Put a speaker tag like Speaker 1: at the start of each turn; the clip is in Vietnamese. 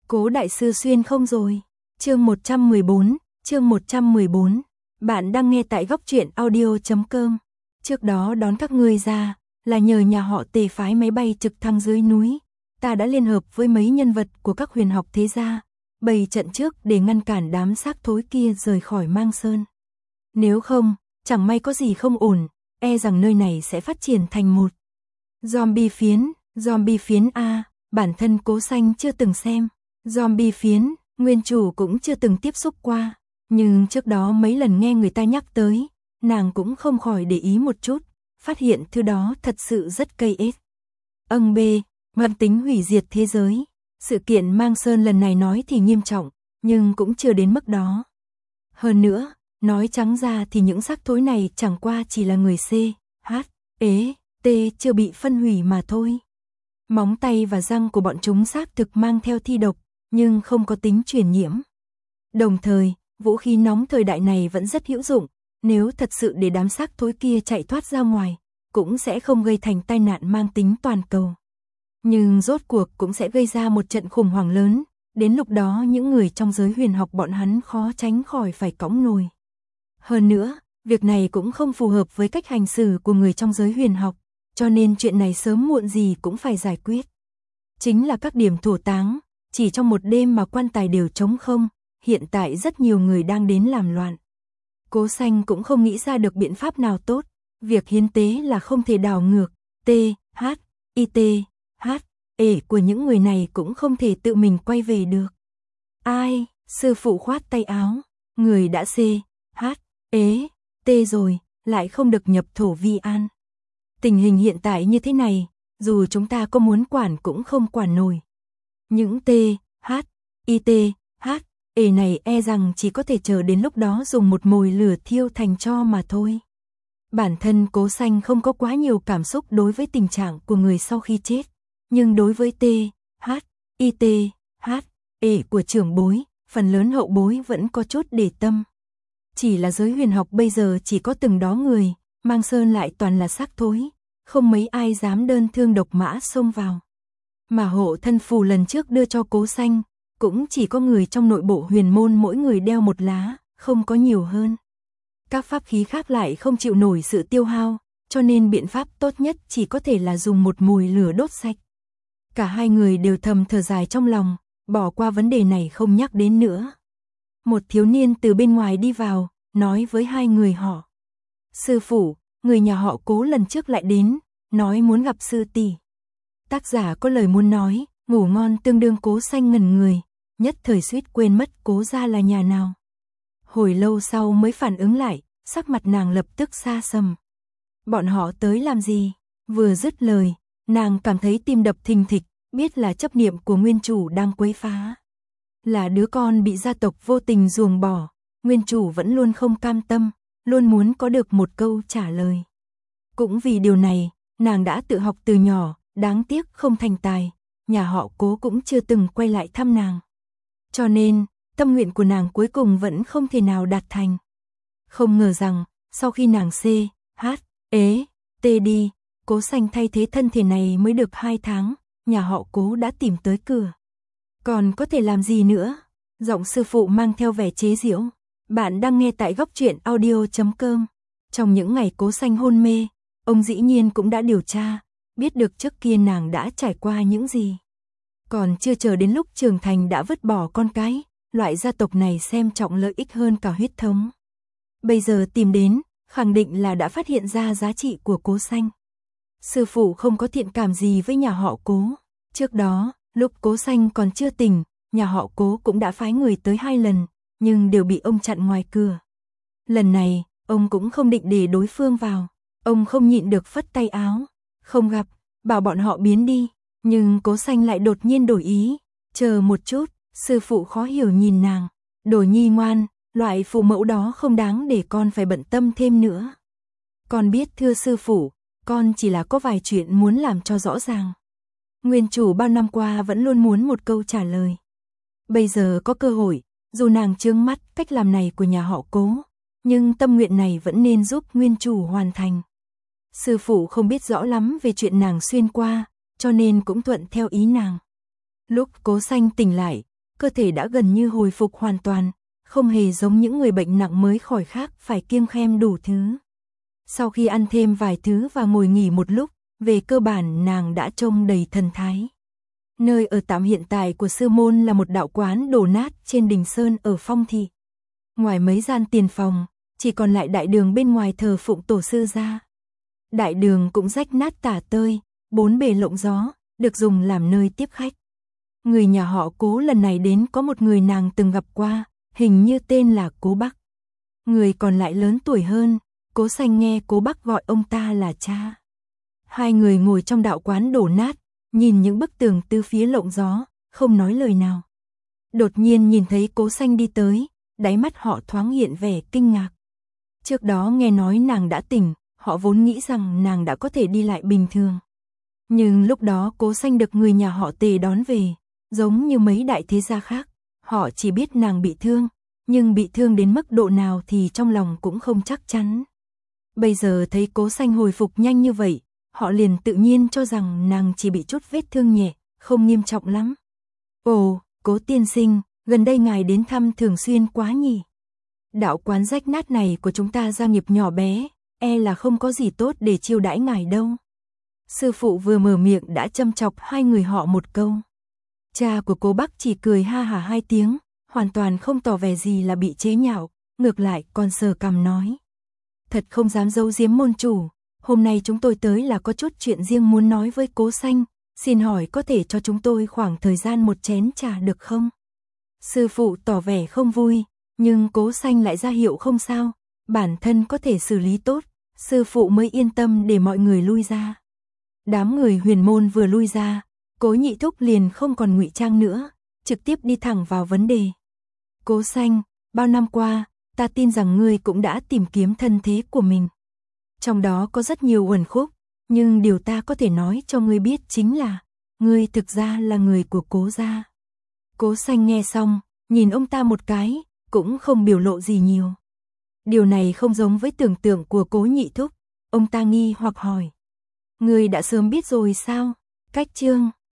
Speaker 1: Cố đại sư xuyên không rồi. Chương 114. Bạn đang nghe tại góc truyện audio.com. Trước đó đón các ngươi ra là nhờ nhà họ Tề phái máy bay trực thăng dưới núi. Ta đã liên hợp với mấy nhân vật của các huyền học thế gia, bày trận trước để ngăn cản đám xác thối kia rời khỏi Mang Sơn. Nếu không, chẳng may có gì không ổn, e rằng nơi này sẽ phát triển thành một zombie phiến a, bản thân Cố Xanh chưa từng xem. Zombie phiến, nguyên chủ cũng chưa từng tiếp xúc qua, nhưng trước đó mấy lần nghe người ta nhắc tới, nàng cũng không khỏi để ý một chút, phát hiện thứ đó thật sự rất cây ếch. Mang tính hủy diệt thế giới. Sự kiện Mang Sơn lần này nói thì nghiêm trọng, nhưng cũng chưa đến mức đó. Hơn nữa, nói trắng ra thì những xác thối này chẳng qua chỉ là người T chưa bị phân hủy mà thôi. Móng tay và răng của bọn chúng xác thực mang theo thi độc, nhưng không có tính truyền nhiễm. Đồng thời, vũ khí nóng thời đại này vẫn rất hữu dụng, nếu thật sự để đám xác thối kia chạy thoát ra ngoài, cũng sẽ không gây thành tai nạn mang tính toàn cầu. Nhưng rốt cuộc cũng sẽ gây ra một trận khủng hoảng lớn, đến lúc đó những người trong giới huyền học bọn hắn khó tránh khỏi phải cõng nồi. Hơn nữa, việc này cũng không phù hợp với cách hành xử của người trong giới huyền học, cho nên chuyện này sớm muộn gì cũng phải giải quyết. Chính là các điểm thổ táng, chỉ trong một đêm mà quan tài đều trống không, hiện tại rất nhiều người đang đến làm loạn. Cố Xanh cũng không nghĩ ra được biện pháp nào tốt, việc hiến tế là không thể đảo ngược, của những người này cũng không thể tự mình quay về được. Ai, sư phụ khoát tay áo, người đã rồi, lại không được nhập thổ vi an. Tình hình hiện tại như thế này, dù chúng ta có muốn quản cũng không quản nổi. Những này e rằng chỉ có thể chờ đến lúc đó dùng một mồi lửa thiêu thành tro mà thôi. Bản thân Cố Xanh không có quá nhiều cảm xúc đối với tình trạng của người sau khi chết, nhưng đối với của trưởng bối, phần lớn hậu bối vẫn có chút để tâm. Chỉ là giới huyền học bây giờ chỉ có từng đó người, Mang Sơn lại toàn là xác thối, không mấy ai dám đơn thương độc mã xông vào. Mà hộ thân phù lần trước đưa cho Cố Xanh, cũng chỉ có người trong nội bộ huyền môn mỗi người đeo một lá, không có nhiều hơn. Các pháp khí khác lại không chịu nổi sự tiêu hao, cho nên biện pháp tốt nhất chỉ có thể là dùng một mồi lửa đốt sạch. Cả hai người đều thầm thở dài trong lòng, bỏ qua vấn đề này không nhắc đến nữa. Một thiếu niên từ bên ngoài đi vào, nói với hai người họ. Sư phụ, người nhà họ Cố lần trước lại đến, nói muốn gặp sư tỷ. Tác giả có lời muốn nói, ngủ ngon tương đương Cố Xanh ngẩn người, nhất thời suýt quên mất Cố gia là nhà nào. Hồi lâu sau mới phản ứng lại, sắc mặt nàng lập tức xa sầm. Bọn họ tới làm gì? Vừa dứt lời, nàng cảm thấy tim đập thình thịch, biết là chấp niệm của nguyên chủ đang quấy phá. Là đứa con bị gia tộc vô tình ruồng bỏ, nguyên chủ vẫn luôn không cam tâm, luôn muốn có được một câu trả lời. Cũng vì điều này, nàng đã tự học từ nhỏ, đáng tiếc không thành tài, nhà họ Cố cũng chưa từng quay lại thăm nàng. Cho nên, tâm nguyện của nàng cuối cùng vẫn không thể nào đạt thành. Không ngờ rằng, sau khi nàng đi, Cố Xanh thay thế thân thể này mới được 2 tháng, nhà họ Cố đã tìm tới cửa. Còn có thể làm gì nữa? Giọng sư phụ mang theo vẻ chế giễu. Bạn đang nghe tại góc truyện audio.com. Trong những ngày Cố Xanh hôn mê, ông dĩ nhiên cũng đã điều tra, biết được trước kia nàng đã trải qua những gì. Còn chưa chờ đến lúc trưởng thành đã vứt bỏ con cái, loại gia tộc này xem trọng lợi ích hơn cả huyết thống. Bây giờ tìm đến, khẳng định là đã phát hiện ra giá trị của Cố Xanh. Sư phụ không có thiện cảm gì với nhà họ Cố. Trước đó, lúc Cố Xanh còn chưa tỉnh, nhà họ Cố cũng đã phái người tới 2 lần, nhưng đều bị ông chặn ngoài cửa. Lần này, ông cũng không định để đối phương vào. Ông không nhịn được phất tay áo. Không gặp, bảo bọn họ biến đi. Nhưng Cố Xanh lại đột nhiên đổi ý. Chờ một chút, sư phụ khó hiểu nhìn nàng. Đồ nhi ngoan, loại phụ mẫu đó không đáng để con phải bận tâm thêm nữa. Con biết thưa sư phụ, con chỉ là có vài chuyện muốn làm cho rõ ràng. Nguyên chủ bao năm qua vẫn luôn muốn một câu trả lời. Bây giờ có cơ hội, dù nàng chướng mắt cách làm này của nhà họ Cố, nhưng tâm nguyện này vẫn nên giúp nguyên chủ hoàn thành. Sư phụ không biết rõ lắm về chuyện nàng xuyên qua, cho nên cũng thuận theo ý nàng. Lúc Cố Xanh tỉnh lại, cơ thể đã gần như hồi phục hoàn toàn, không hề giống những người bệnh nặng mới khỏi khác phải kiêng khem đủ thứ. Sau khi ăn thêm vài thứ và ngồi nghỉ một lúc, về cơ bản nàng đã trông đầy thần thái. Nơi ở tạm hiện tại của sư môn là một đạo quán đổ nát trên đỉnh sơn ở Phong Thị. Ngoài mấy gian tiền phòng, chỉ còn lại đại đường bên ngoài thờ phụng tổ sư ra. Đại đường cũng rách nát tả tơi, bốn bề lộng gió, được dùng làm nơi tiếp khách. Người nhà họ Cố lần này đến có một người nàng từng gặp qua, hình như tên là Cố Bắc. Người còn lại lớn tuổi hơn, Cố Xanh nghe Cố Bắc gọi ông ta là cha. Hai người ngồi trong đạo quán đổ nát, nhìn những bức tường tứ phía lộng gió, không nói lời nào. Đột nhiên nhìn thấy Cố Xanh đi tới, đáy mắt họ thoáng hiện vẻ kinh ngạc. Trước đó nghe nói nàng đã tỉnh, họ vốn nghĩ rằng nàng đã có thể đi lại bình thường. Nhưng lúc đó Cố Xanh được người nhà họ Tề đón về, giống như mấy đại thế gia khác, họ chỉ biết nàng bị thương, nhưng bị thương đến mức độ nào thì trong lòng cũng không chắc chắn. Bây giờ thấy Cố Xanh hồi phục nhanh như vậy, họ liền tự nhiên cho rằng nàng chỉ bị chút vết thương nhẹ, không nghiêm trọng lắm. Ồ, Cố tiên sinh, gần đây ngài đến thăm thường xuyên quá nhỉ? Đạo quán rách nát này của chúng ta gia nghiệp nhỏ bé, e là không có gì tốt để chiêu đãi ngài đâu. Sư phụ vừa mở miệng đã châm chọc hai người họ một câu. Cha của Cố Bắc chỉ cười ha hả hai tiếng, hoàn toàn không tỏ vẻ gì là bị chế nhạo, ngược lại còn sờ cằm nói. Thật không dám giấu giếm môn chủ, hôm nay chúng tôi tới là có chút chuyện riêng muốn nói với Cố Xanh, xin hỏi có thể cho chúng tôi khoảng thời gian một chén trà được không? Sư phụ tỏ vẻ không vui, nhưng Cố Xanh lại ra hiệu không sao, bản thân có thể xử lý tốt, sư phụ mới yên tâm để mọi người lui ra. Đám người Huyền môn vừa lui ra, Cố Nhị Thúc liền không còn ngụy trang nữa, trực tiếp đi thẳng vào vấn đề. Cố Xanh, bao năm qua, ta tin rằng ngươi cũng đã tìm kiếm thân thế của mình. Trong đó có rất nhiều uẩn khúc, nhưng điều ta có thể nói cho ngươi biết chính là, ngươi thực ra là người của Cố gia. Cố Xanh nghe xong, nhìn ông ta một cái, cũng không biểu lộ gì nhiều. Điều này không giống với tưởng tượng của Cố Nhị Thúc, ông ta nghi hoặc hỏi. Ngươi đã sớm biết rồi sao? Cách chương